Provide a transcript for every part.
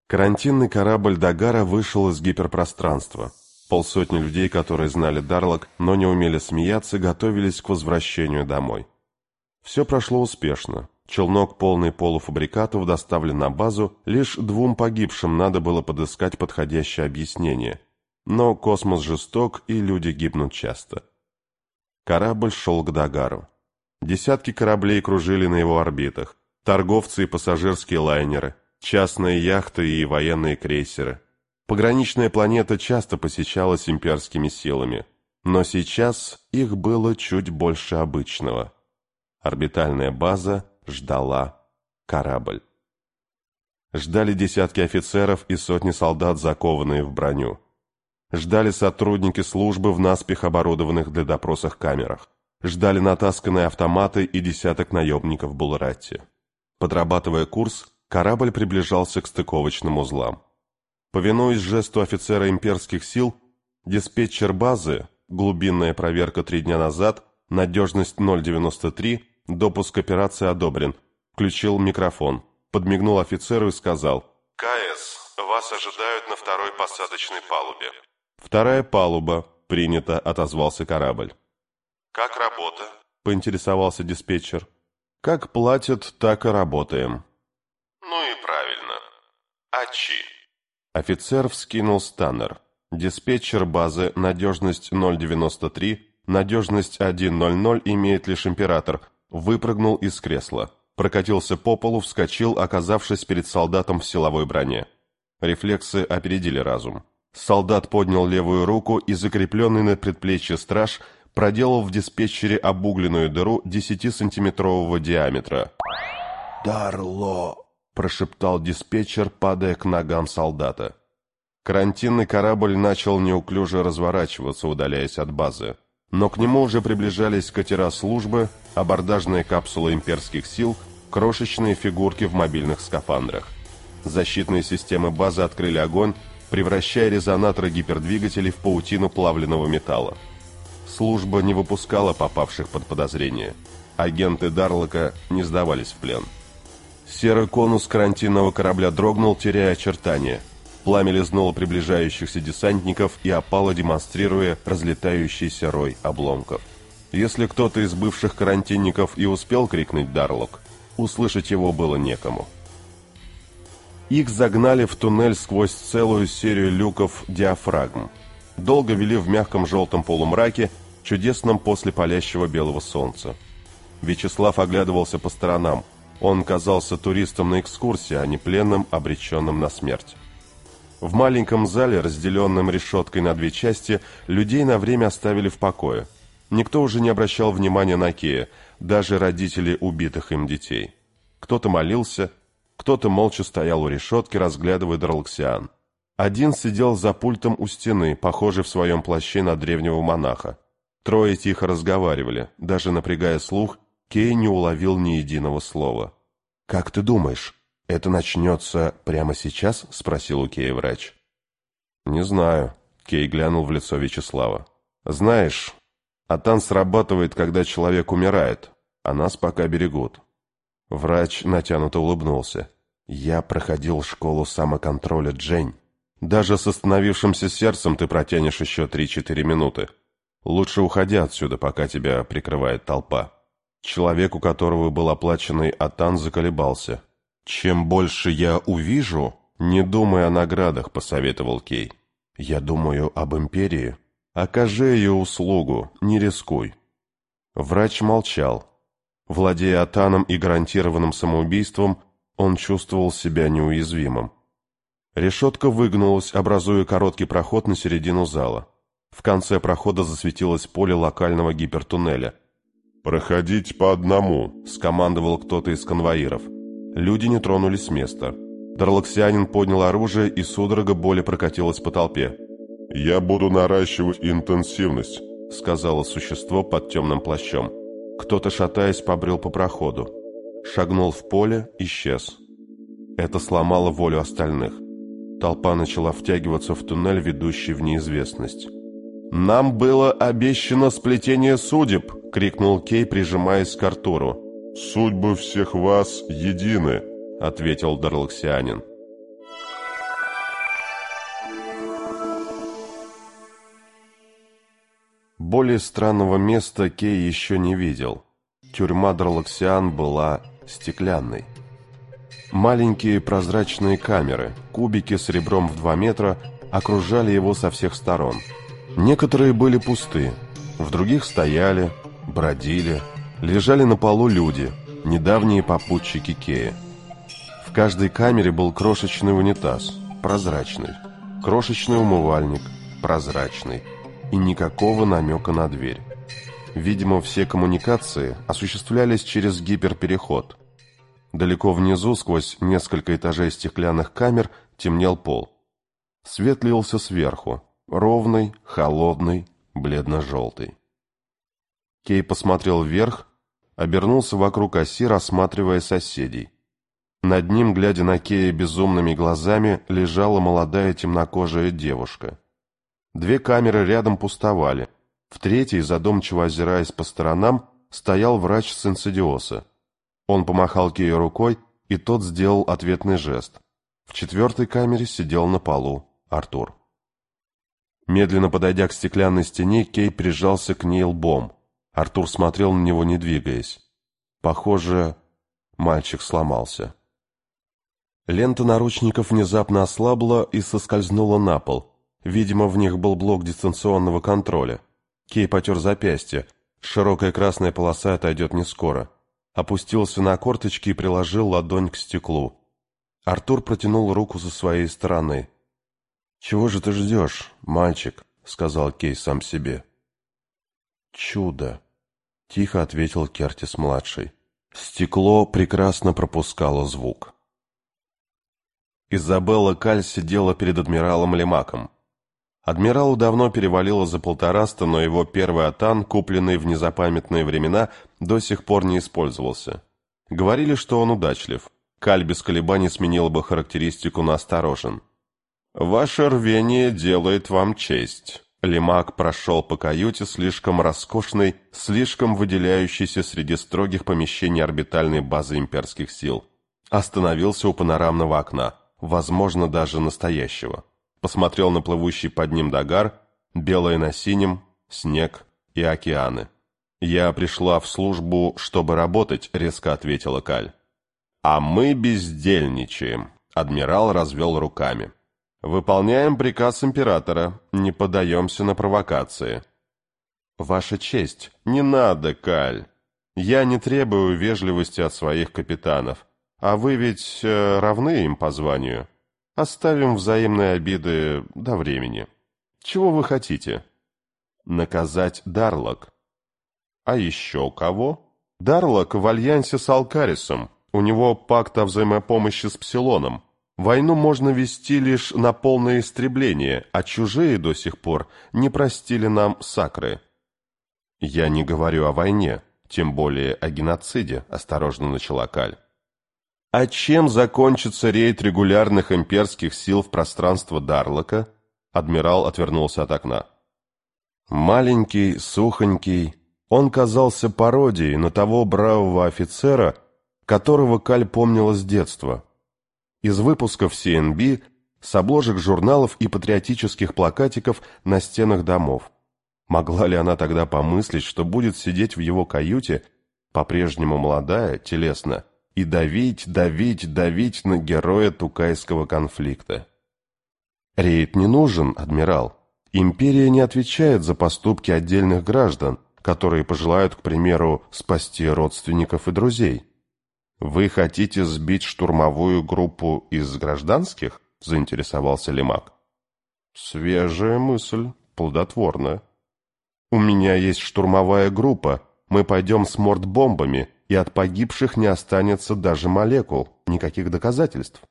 Карантинный корабль Дагара вышел из гиперпространства. Полсотни людей, которые знали Дарлок, но не умели смеяться, готовились к возвращению домой. Все прошло успешно. Челнок, полный полуфабрикатов, доставлен на базу, лишь 2 погибшим надо было подыскать подходящее объяснение. Но космос жесток, и люди гибнут часто. Корабль шел к Дагару. Десятки кораблей кружили на его орбитах. Торговцы и пассажирские лайнеры, частные яхты и военные крейсеры. Пограничная планета часто посещалась имперскими силами, но сейчас их было чуть больше обычного. Орбитальная база ждала корабль. Ждали десятки офицеров и сотни солдат, закованные в броню. Ждали сотрудники службы в наспех оборудованных для допросов камерах. Ждали натасканные автоматы и десяток наемников Булратти. Подрабатывая курс, корабль приближался к стыковочным узлам. Повинуясь жесту офицера имперских сил, диспетчер базы, глубинная проверка 3 дня назад, надежность 0,93, допуск операции одобрен, включил микрофон, подмигнул офицеру и сказал: «КС, вас ожидают на 2-й посадочной палубе». «2-я палуба, принято», — отозвался корабль. «Как работа?» — поинтересовался диспетчер. «Как платят, так и работаем». «Ну и правильно. Ачи». Офицер вскинул станнер. Диспетчер базы, надежность 0,93, надежность 1,00 имеет лишь император. Выпрыгнул из кресла. Прокатился по полу, вскочил, оказавшись перед солдатом в силовой броне. Рефлексы опередили разум. Солдат поднял левую руку, и закрепленный на предплечье страж проделал в диспетчере обугленную дыру 10-сантиметрового диаметра. «Дарло!» — прошептал диспетчер, падая к ногам солдата. Карантинный корабль начал неуклюже разворачиваться, удаляясь от базы. Но к нему уже приближались катера службы, абордажные капсулы имперских сил, крошечные фигурки в мобильных скафандрах. Защитные системы базы открыли огонь, превращая резонаторы гипердвигателей в паутину плавленного металла. Служба не выпускала попавших под подозрение. Агенты Дарлока не сдавались в плен. Серый конус карантинного корабля дрогнул, теряя очертания. Пламя лизнуло приближающихся десантников и опало, демонстрируя разлетающийся рой обломков. Если кто-то из бывших карантинников и успел крикнуть «Дарлок», услышать его было некому. Их загнали в туннель сквозь целую серию люков-диафрагм. Долго вели в мягком желтом полумраке, чудесном после палящего белого солнца. Вячеслав оглядывался по сторонам. Он казался туристом на экскурсии, а не пленным, обреченным на смерть. В маленьком зале, разделенном решеткой на 2 части, людей на время оставили в покое. Никто уже не обращал внимания на Кея, даже родители убитых им детей. Кто-то молился, кто-то молча стоял у решетки, разглядывая Дарлоксиан. Один сидел за пультом у стены, похожий в своем плаще на древнего монаха. 3 тихо разговаривали, даже напрягая слух, Кей не уловил ни единого слова. «Как ты думаешь, это начнется прямо сейчас?» — спросил у Кея врач. «Не знаю», — Кей глянул в лицо Вячеслава. «Знаешь, Атан срабатывает, когда человек умирает, а нас пока берегут». Врач натянуто улыбнулся. «Я проходил школу самоконтроля, Джень. Даже с остановившимся сердцем ты протянешь еще 3-4 минуты. Лучше уходи отсюда, пока тебя прикрывает толпа». Человек, у которого был оплаченный Атан, заколебался. «Чем больше я увижу, не думай о наградах», — посоветовал Кей. «Я думаю об империи. Окажи ее услугу, не рискуй». Врач молчал. Владея Атаном и гарантированным самоубийством, он чувствовал себя неуязвимым. Решетка выгнулась, образуя короткий проход на середину зала. В конце прохода засветилось поле локального гипертуннеля. «Проходить по одному», — скомандовал кто-то из конвоиров. Люди не тронулись с места. Дарлоксианин поднял оружие, и судорога боли прокатилась по толпе. «Я буду наращивать интенсивность», — сказала существо под темным плащом. Кто-то, шатаясь, побрел по проходу. Шагнул в поле, исчез. Это сломало волю остальных. Толпа начала втягиваться в туннель, ведущий в неизвестность. «Нам было обещано сплетение судеб!» — крикнул Кей, прижимаясь к Артуру. «Судьбы всех вас едины», — ответил Дарлоксианин. Более странного места Кей еще не видел. Тюрьма Дарлаксиан была стеклянной. Маленькие прозрачные камеры, кубики с ребром в 2 метра, окружали его со всех сторон. Некоторые были пусты, в других стояли, бродили, лежали на полу люди, недавние попутчики Кея. В каждой камере был крошечный унитаз, прозрачный, крошечный умывальник, прозрачный, и никакого намека на дверь. Видимо, все коммуникации осуществлялись через гиперпереход. Далеко внизу, сквозь несколько этажей стеклянных камер, темнел пол. Свет лился сверху, ровный, холодный, бледно-желтый. Кей посмотрел вверх, обернулся вокруг оси, рассматривая соседей. Над ним, глядя на Кея безумными глазами, лежала молодая темнокожая девушка. 2 камеры рядом пустовали. В 3-й, задумчиво озираясь по сторонам, стоял врач с инсидиоса. Он помахал Кею рукой, и тот сделал ответный жест. В 4-й камере сидел на полу Артур. Медленно подойдя к стеклянной стене, Кей прижался к ней лбом. Артур смотрел на него, не двигаясь. Похоже, мальчик сломался. Лента наручников внезапно ослабла и соскользнула на пол. Видимо, в них был блок дистанционного контроля. Кей потер запястье. Широкая красная полоса отойдет не скоро. Опустился на корточки и приложил ладонь к стеклу. Артур протянул руку со своей стороны. «Чего же ты ждешь, мальчик?» — сказал Кей сам себе. «Чудо!» — тихо ответил Кертис-младший. Стекло прекрасно пропускало звук. Изабелла Каль сидела перед адмиралом Лемаком. Адмиралу давно перевалило за 150, но его первый атан, купленный в незапамятные времена, до сих пор не использовался. Говорили, что он удачлив. Каль без колебаний сменила бы характеристику на осторожен. «Ваше рвение делает вам честь». Лемак прошел по каюте, слишком роскошной, слишком выделяющейся среди строгих помещений орбитальной базы имперских сил. Остановился у панорамного окна, возможно, даже настоящего. Посмотрел на плывущий под ним Дагар, белое на синем, снег и океаны. «Я пришла в службу, чтобы работать», — резко ответила Каль. «А мы бездельничаем», — адмирал развел руками. «Выполняем приказ императора, не поддаемся на провокации». «Ваша честь, не надо, Каль. Я не требую вежливости от своих капитанов. А вы ведь равны им по званию. Оставим взаимные обиды до времени. Чего вы хотите?» «Наказать Дарлак». «А еще кого?» «Дарлак в альянсе с Алкарисом. У него пакт о взаимопомощи с Псилоном. Войну можно вести лишь на полное истребление, а чужие до сих пор не простили нам сакры». «Я не говорю о войне, тем более о геноциде», — осторожно начала Каль. «А чем закончится рейд регулярных имперских сил в пространство Дарлака?» Адмирал отвернулся от окна. Маленький, сухонький, он казался пародией на того бравого офицера, которого Каль помнила с детства. Из выпусков CNB, с обложек журналов и патриотических плакатиков на стенах домов. Могла ли она тогда помыслить, что будет сидеть в его каюте, по-прежнему молодая, телесно, и давить на героя Тукайского конфликта? Рейд не нужен, адмирал. Империя не отвечает за поступки отдельных граждан, которые пожелают, к примеру, спасти родственников и друзей. «Вы хотите сбить штурмовую группу из гражданских?» – заинтересовался Лемак. «Свежая мысль, плодотворная. У меня есть штурмовая группа, мы пойдем с мордбомбами, и от погибших не останется даже молекул, никаких доказательств».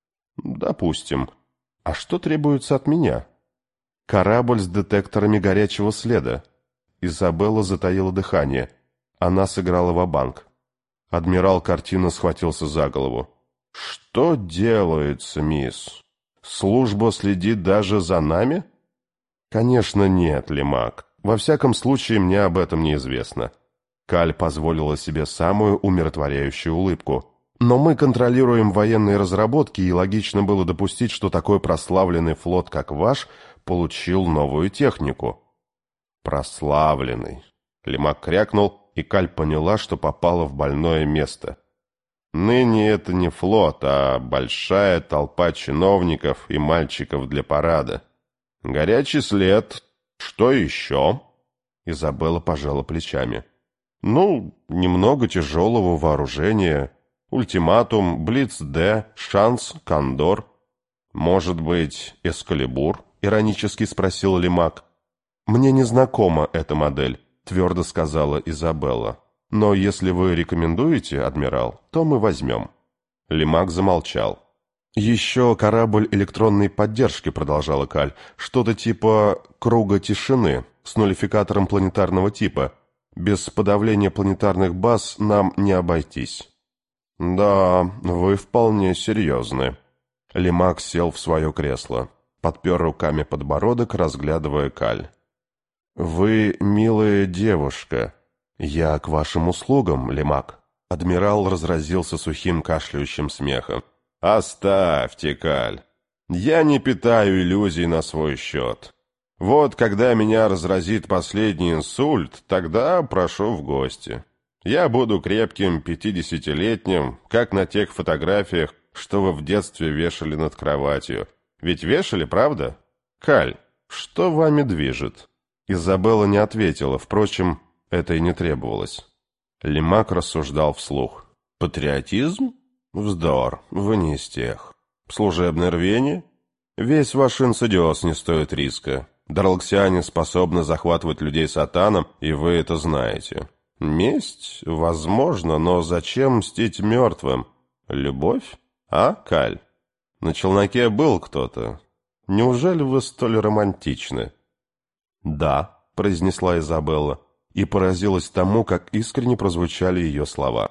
«Допустим. А что требуется от меня?» «Корабль с детекторами горячего следа». Изабелла затаила дыхание. Она сыграла ва-банк. Адмирал картинно схватился за голову. «Что делается, мисс? Служба следит даже за нами?» «Конечно нет, Лемак. Во всяком случае, мне об этом неизвестно». Каль позволила себе самую умиротворяющую улыбку. «Но мы контролируем военные разработки, и логично было допустить, что такой прославленный флот, как ваш, получил новую технику». Прославленный. Лемак крякнул, и Каль поняла, что попала в больное место. Ныне это не флот, а большая толпа чиновников и мальчиков для парада. Горячий след. Что еще? Изабелла пожала плечами. Немного тяжелого вооружения. Ультиматум, Блиц-Д, Шанс, Кондор. Может быть, Эскалибур? Иронически спросил Лемак. Мне не знакома эта модель, твердо сказала Изабелла. Но если вы рекомендуете, адмирал, то мы возьмем. Лемак замолчал. «Еще корабль электронной поддержки», — продолжала Каль, «что-то типа круга тишины с нуллификатором планетарного типа. Без подавления планетарных баз нам не обойтись». «Да, вы вполне серьезны». Лемак сел в свое кресло, подпер руками подбородок, разглядывая Каль. «Вы милая девушка. Я к вашим услугам, Лемак». Адмирал разразился сухим кашляющим смехом. «Оставьте, Каль. Я не питаю иллюзий на свой счет. Вот когда меня разразит последний инсульт, тогда прошу в гости. Я буду крепким 50-летним, как на тех фотографиях, что вы в детстве вешали над кроватью. Ведь вешали, правда? Каль, что вами движет?» Изабелла не ответила, впрочем, это и не требовалось. Лемак рассуждал вслух. «Патриотизм? Вздор, вы не из тех. Служебное рвение? Весь ваш инсидиоз не стоит риска. Дарлаксиане способны захватывать людей сатаном, и вы это знаете. Месть? Возможно, но зачем мстить мертвым? Любовь? А, Каль? На челноке был кто-то. Неужели вы столь романтичны?» «Да», — произнесла Изабелла, и поразилась тому, как искренне прозвучали ее слова.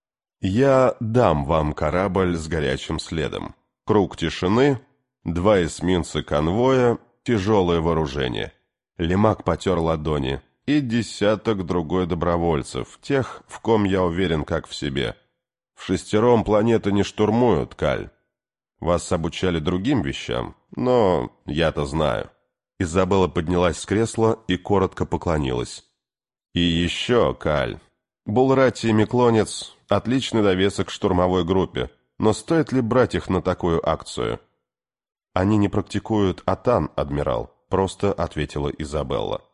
«Я дам вам корабль с горячим следом. Круг тишины, 2 эсминца конвоя, тяжелое вооружение». Лемак потер ладони. «И десяток другой добровольцев, тех, в ком я уверен как в себе. В 6 планеты не штурмуют, Каль. Вас обучали другим вещам, но я-то знаю». Изабелла поднялась с кресла и коротко поклонилась. «И еще, Каль, Булрати и Миклонец — отличный довесок к штурмовой группе, но стоит ли брать их на такую акцию?» «Они не практикуют атан, адмирал», — просто ответила Изабелла.